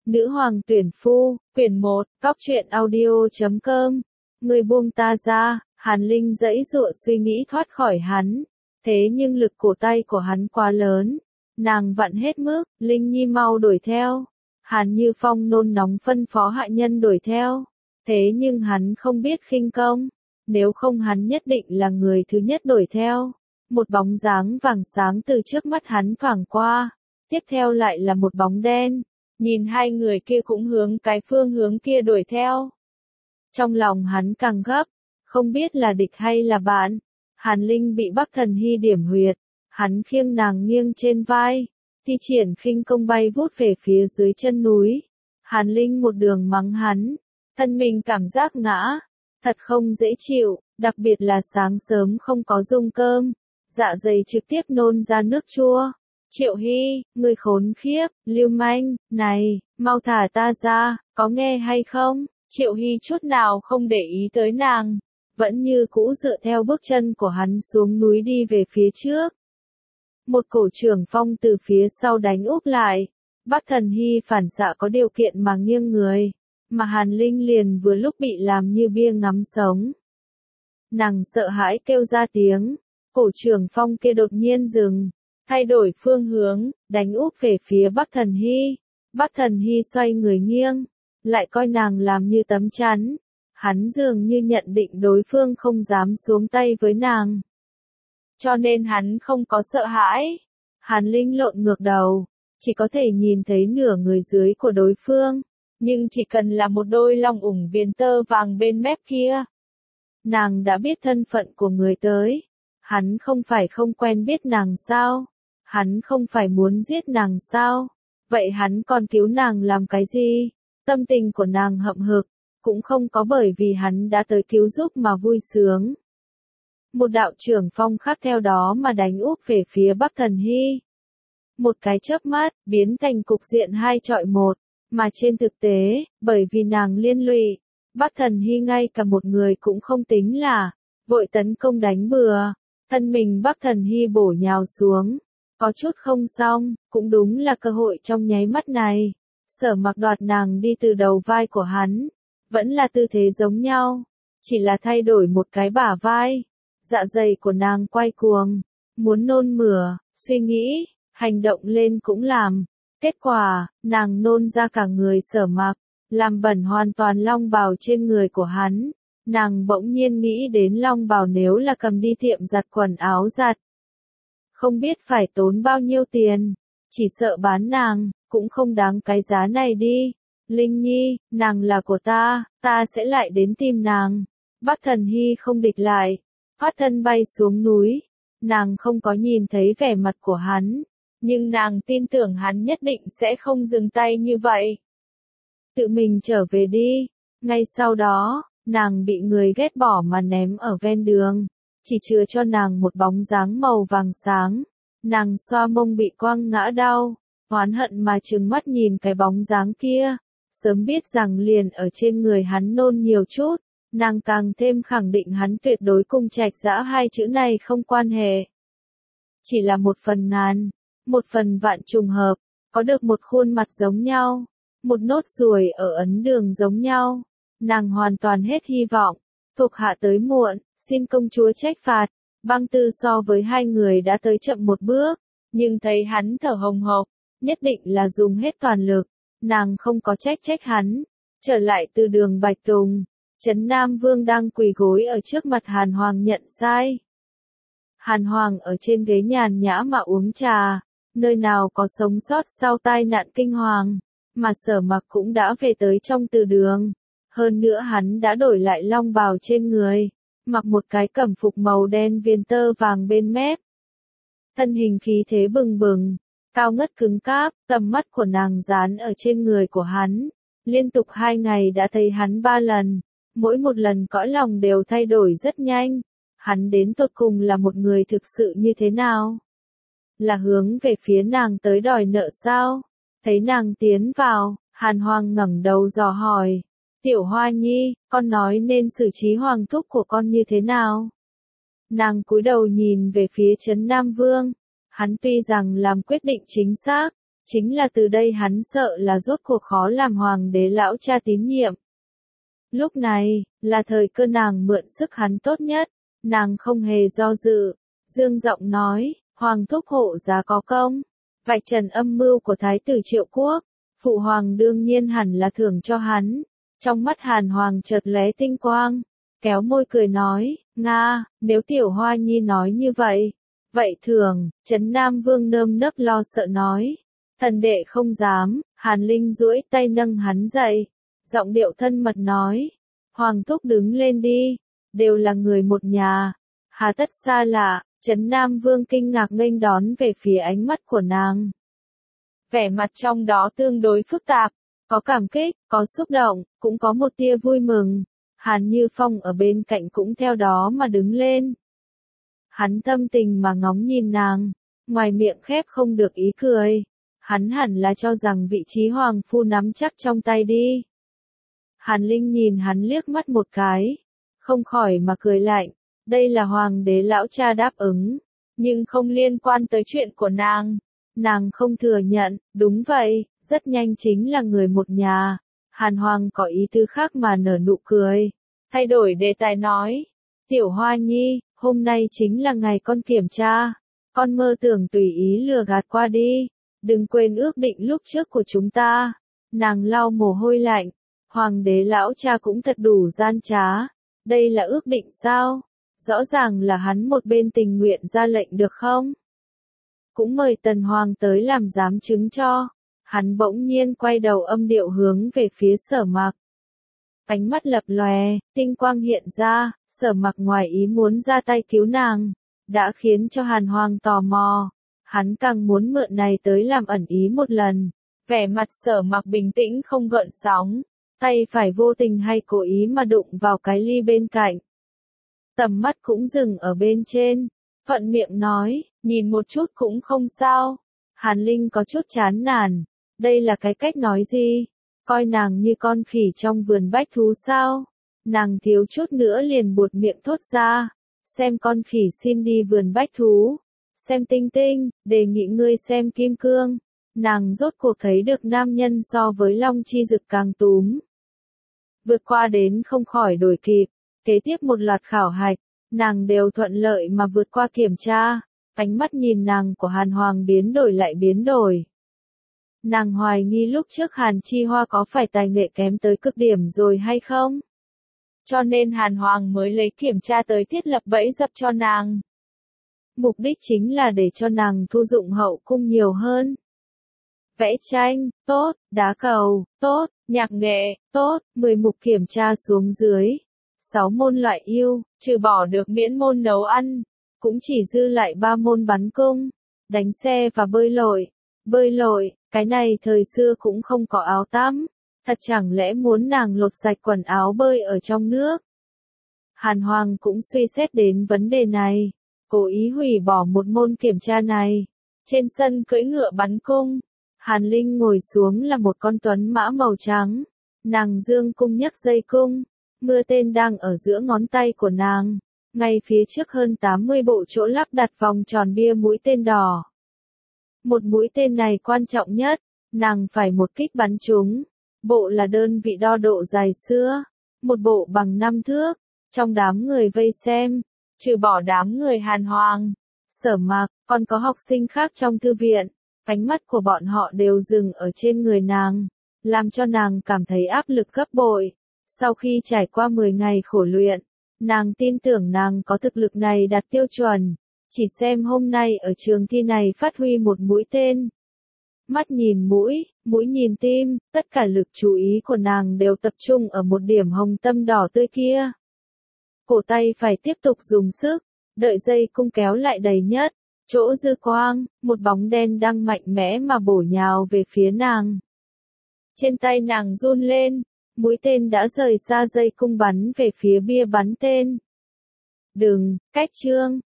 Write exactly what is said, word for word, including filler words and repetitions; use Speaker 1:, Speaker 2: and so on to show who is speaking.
Speaker 1: Nữ hoàng tuyển phu, quyển một, cóc truyện audio chấm com. Người buông ta ra, Hàn Linh giãy giụa suy nghĩ thoát khỏi hắn. Thế nhưng lực cổ tay của hắn quá lớn. Nàng vặn hết mức, Linh Nhi mau đuổi theo. Hàn Như Phong nôn nóng phân phó hạ nhân đuổi theo. Thế nhưng hắn không biết khinh công. Nếu không hắn nhất định là người thứ nhất đuổi theo. Một bóng dáng vàng sáng từ trước mắt hắn thoảng qua. Tiếp theo lại là một bóng đen. Nhìn hai người kia cũng hướng cái phương hướng kia đuổi theo. Trong lòng hắn càng gấp, không biết là địch hay là bạn. Hàn Linh bị Bắc Thần Hy điểm huyệt, hắn khiêng nàng nghiêng trên vai, thi triển khinh công bay vút về phía dưới chân núi. Hàn Linh một đường mắng hắn, thân mình cảm giác ngã, thật không dễ chịu, đặc biệt là sáng sớm không có dung cơm, dạ dày trực tiếp nôn ra nước chua. Triệu Hy, ngươi khốn khiếp, lưu manh, này, mau thả ta ra, có nghe hay không? Triệu Hy chút nào không để ý tới nàng, vẫn như cũ dựa theo bước chân của hắn xuống núi đi về phía trước. Một cổ trưởng phong từ phía sau đánh úp lại, Bắc Thần Hy phản xạ có điều kiện mà nghiêng người, mà Hàn Linh liền vừa lúc bị làm như bia ngắm sống. Nàng sợ hãi kêu ra tiếng, cổ trưởng phong kia đột nhiên dừng. Thay đổi phương hướng, đánh úp về phía Bắc Thần Hy. Bắc Thần Hy xoay người nghiêng, lại coi nàng làm như tấm chắn. Hắn dường như nhận định đối phương không dám xuống tay với nàng. Cho nên hắn không có sợ hãi. Hàn Linh lộn ngược đầu, chỉ có thể nhìn thấy nửa người dưới của đối phương. Nhưng chỉ cần là một đôi long ủng viền tơ vàng bên mép kia. Nàng đã biết thân phận của người tới. Hắn không phải không quen biết nàng sao? Hắn không phải muốn giết nàng sao? Vậy hắn còn cứu nàng làm cái gì? Tâm tình của nàng hậm hực, cũng không có bởi vì hắn đã tới cứu giúp mà vui sướng. Một đạo trưởng phong khác theo đó mà đánh úp về phía Bắc Thần Hy. Một cái chớp mắt, biến thành cục diện hai chọi một, mà trên thực tế, bởi vì nàng liên lụy, Bắc Thần Hy ngay cả một người cũng không tính là, vội tấn công đánh bừa, thân mình Bắc Thần Hy bổ nhào xuống. Có chút không xong, cũng đúng là cơ hội trong nháy mắt này. Sở Mặc đoạt nàng đi từ đầu vai của hắn, vẫn là tư thế giống nhau, chỉ là thay đổi một cái bả vai. Dạ dày của nàng quay cuồng, muốn nôn mửa, suy nghĩ, hành động lên cũng làm. Kết quả, nàng nôn ra cả người Sở Mặc, làm bẩn hoàn toàn long bào trên người của hắn. Nàng bỗng nhiên nghĩ đến long bào nếu là cầm đi tiệm giặt quần áo giặt. Không biết phải tốn bao nhiêu tiền, chỉ sợ bán nàng, cũng không đáng cái giá này đi. Linh Nhi, nàng là của ta, ta sẽ lại đến tìm nàng. Bắc Thần Hy không địch lại, thoát thân bay xuống núi. Nàng không có nhìn thấy vẻ mặt của hắn, nhưng nàng tin tưởng hắn nhất định sẽ không dừng tay như vậy. Tự mình trở về đi. Ngay sau đó, nàng bị người ghét bỏ mà ném ở ven đường. Chỉ chừa cho nàng một bóng dáng màu vàng sáng. Nàng xoa mông bị quăng ngã đau, oán hận mà trừng mắt nhìn cái bóng dáng kia. Sớm biết rằng liền ở trên người hắn nôn nhiều chút, nàng càng thêm khẳng định hắn tuyệt đối cùng Trạch Dã hai chữ này không quan hệ. Chỉ là một phần ngàn, một phần vạn trùng hợp, có được một khuôn mặt giống nhau, một nốt ruồi ở ấn đường giống nhau. Nàng hoàn toàn hết hy vọng, thuộc hạ tới muộn. Xin công chúa trách phạt. Băng Tư so với hai người đã tới chậm một bước, nhưng thấy hắn thở hồng hộc, nhất định là dùng hết toàn lực. Nàng không có trách trách hắn. Trở lại từ đường Bạch Tùng, Trấn Nam Vương đang quỳ gối ở trước mặt Hàn Hoàng nhận sai. Hàn Hoàng ở trên ghế nhàn nhã mà uống trà, nơi nào có sống sót sau tai nạn kinh hoàng, mà Sở Mặc cũng đã về tới trong từ đường. Hơn nữa hắn đã đổi lại long bào trên người. Mặc một cái cẩm phục màu đen viền tơ vàng bên mép. Thân hình khí thế bừng bừng, cao ngất cứng cáp, tầm mắt của nàng dán ở trên người của hắn. Liên tục hai ngày đã thấy hắn ba lần, mỗi một lần cõi lòng đều thay đổi rất nhanh. Hắn đến tột cùng là một người thực sự như thế nào? Là hướng về phía nàng tới đòi nợ sao? Thấy nàng tiến vào, Hàn Hoàng ngẩng đầu dò hỏi. Tiểu Hoa Nhi, con nói nên xử trí hoàng thúc của con như thế nào? Nàng cúi đầu nhìn về phía Trấn Nam Vương. Hắn tuy rằng làm quyết định chính xác, Chính là từ đây hắn sợ là rốt cuộc khó làm hoàng đế lão cha tín nhiệm. Lúc này, là thời cơ nàng mượn sức hắn tốt nhất, nàng không hề do dự, dương giọng nói, hoàng thúc hộ giá có công, vạch trần âm mưu của thái tử Triệu Quốc, phụ hoàng đương nhiên hẳn là thưởng cho hắn. Trong mắt Hàn Hoàng chợt lóe tinh quang, kéo môi cười nói, Nga, nếu tiểu hoa nhi nói như vậy, vậy thường, Trấn Nam Vương nơm nớp lo sợ nói, thần đệ không dám. Hàn Linh duỗi tay nâng hắn dậy, giọng điệu thân mật nói, hoàng thúc đứng lên đi, đều là người một nhà, hà tất xa lạ. Trấn Nam Vương kinh ngạc nghênh đón về phía ánh mắt của nàng. Vẻ mặt trong đó tương đối phức tạp, có cảm kích, có xúc động, cũng có một tia vui mừng. Hàn Như Phong ở bên cạnh cũng theo đó mà đứng lên. Hắn thâm tình mà ngóng nhìn nàng, ngoài miệng khép không được ý cười. Hắn hẳn là cho rằng vị trí hoàng phu nắm chắc trong tay đi. Hàn Linh nhìn hắn liếc mắt một cái, không khỏi mà cười lạnh. Đây là hoàng đế lão cha đáp ứng, nhưng không liên quan tới chuyện của nàng. Nàng không thừa nhận, đúng vậy, rất nhanh chính là người một nhà. Hàn Hoàng có ý tứ khác mà nở nụ cười, thay đổi đề tài nói, tiểu hoa nhi, hôm nay chính là ngày con kiểm tra, con mơ tưởng tùy ý lừa gạt qua đi, đừng quên ước định lúc trước của chúng ta. Nàng lau mồ hôi lạnh, hoàng đế lão cha cũng thật đủ gian trá, đây là ước định sao? Rõ ràng là hắn một bên tình nguyện ra lệnh được không? Cũng mời Tần Hoàng tới làm giám chứng cho. Hắn bỗng nhiên quay đầu âm điệu hướng về phía Sở Mặc. Ánh mắt lập lòe, tinh quang hiện ra, Sở Mặc ngoài ý muốn ra tay cứu nàng, đã khiến cho Hàn Hoàng tò mò. Hắn càng muốn mượn này tới làm ẩn ý một lần. Vẻ mặt Sở Mặc bình tĩnh không gợn sóng, tay phải vô tình hay cố ý mà đụng vào cái ly bên cạnh. Tầm mắt cũng dừng ở bên trên, thuận miệng nói, nhìn một chút cũng không sao. Hàn Linh có chút chán nản, đây là cái cách nói gì? Coi nàng như con khỉ trong vườn bách thú sao? Nàng thiếu chút nữa liền buột miệng thốt ra, xem con khỉ xin đi vườn bách thú, xem Tinh Tinh, đề nghị ngươi xem Kim Cương. Nàng rốt cuộc thấy được nam nhân so với Long Chi Dực càng túm. Vượt qua đến không khỏi đổi kịp. Kế tiếp một loạt khảo hạch, nàng đều thuận lợi mà vượt qua kiểm tra, ánh mắt nhìn nàng của Hàn Hoàng biến đổi lại biến đổi. Nàng hoài nghi lúc trước Hàn Chi Hoa có phải tài nghệ kém tới cực điểm rồi hay không? Cho nên Hàn Hoàng mới lấy kiểm tra tới thiết lập bẫy dập cho nàng. Mục đích chính là để cho nàng thu dụng hậu cung nhiều hơn. Vẽ tranh, tốt, đá cầu, tốt, nhạc nghệ, tốt, mười mục kiểm tra xuống dưới. sáu môn loại yêu, trừ bỏ được miễn môn nấu ăn, cũng chỉ dư lại ba môn bắn cung, đánh xe và bơi lội. Bơi lội, cái này thời xưa cũng không có áo tắm, thật chẳng lẽ muốn nàng lột sạch quần áo bơi ở trong nước. Hàn Hoàng cũng suy xét đến vấn đề này, cố ý hủy bỏ một môn kiểm tra này. Trên sân cưỡi ngựa bắn cung, Hàn Linh ngồi xuống là một con tuấn mã màu trắng, nàng dương cung nhấc dây cung. Mưa tên đang ở giữa ngón tay của nàng, ngay phía trước hơn tám mươi bộ chỗ lắp đặt vòng tròn bia mũi tên đỏ. Một mũi tên này quan trọng nhất, nàng phải một kích bắn trúng. Bộ là đơn vị đo độ dài xưa, một bộ bằng năm thước. Trong đám người vây xem, trừ bỏ đám người Hàn Hoàng, Sở Mặc, còn có học sinh khác trong thư viện, ánh mắt của bọn họ đều dừng ở trên người nàng, làm cho nàng cảm thấy áp lực gấp bội. Sau khi trải qua mười ngày khổ luyện, nàng tin tưởng nàng có thực lực này đạt tiêu chuẩn, chỉ xem hôm nay ở trường thi này phát huy một mũi tên. Mắt nhìn mũi, mũi nhìn tim, tất cả lực chú ý của nàng đều tập trung ở một điểm hồng tâm đỏ tươi kia. Cổ tay phải tiếp tục dùng sức, đợi dây cung kéo lại đầy nhất, chỗ dư quang, một bóng đen đang mạnh mẽ mà bổ nhào về phía nàng. Trên tay nàng run lên. Mũi tên đã rời xa dây cung bắn về phía bia bắn tên. Đừng, cách trương,